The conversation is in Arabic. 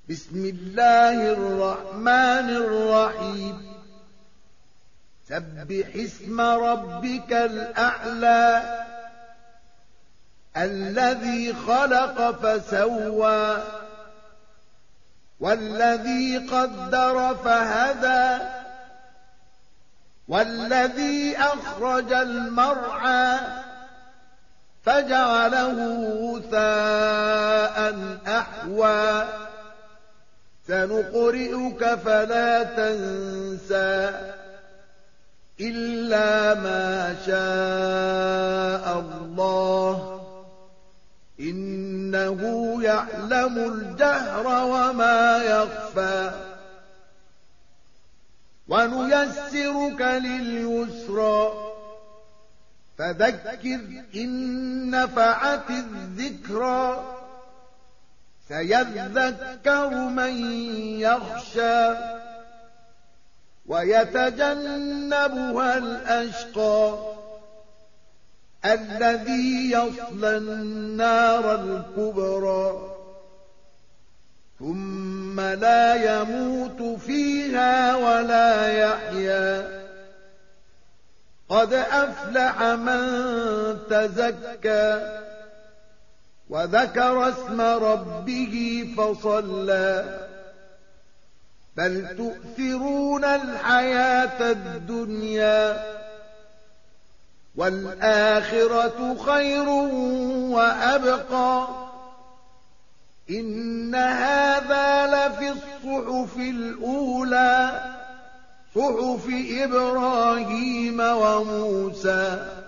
بسم الله الرحمن الرحيم سبح اسم ربك الأعلى الذي خلق فسوى والذي قدر فهدى والذي أخرج المرعى فجعله غثاء أحوى سنقرئك فلا تنسى إلا ما شاء الله إنه يعلم الجهر وما يخفى ونيسرك لليسرى فذكر إن نفعت الذكرى سيذكر من يخشى ويتجنبها الأشقى الذي يصلى النار الكبرى ثم لا يموت فيها ولا يحيا قد أفلح من تزكى وذكر اسم ربه فصلى بل تؤثرون الحياة الدنيا والآخرة خير وأبقى إن هذا لفي الصحف الأولى صحف إبراهيم وموسى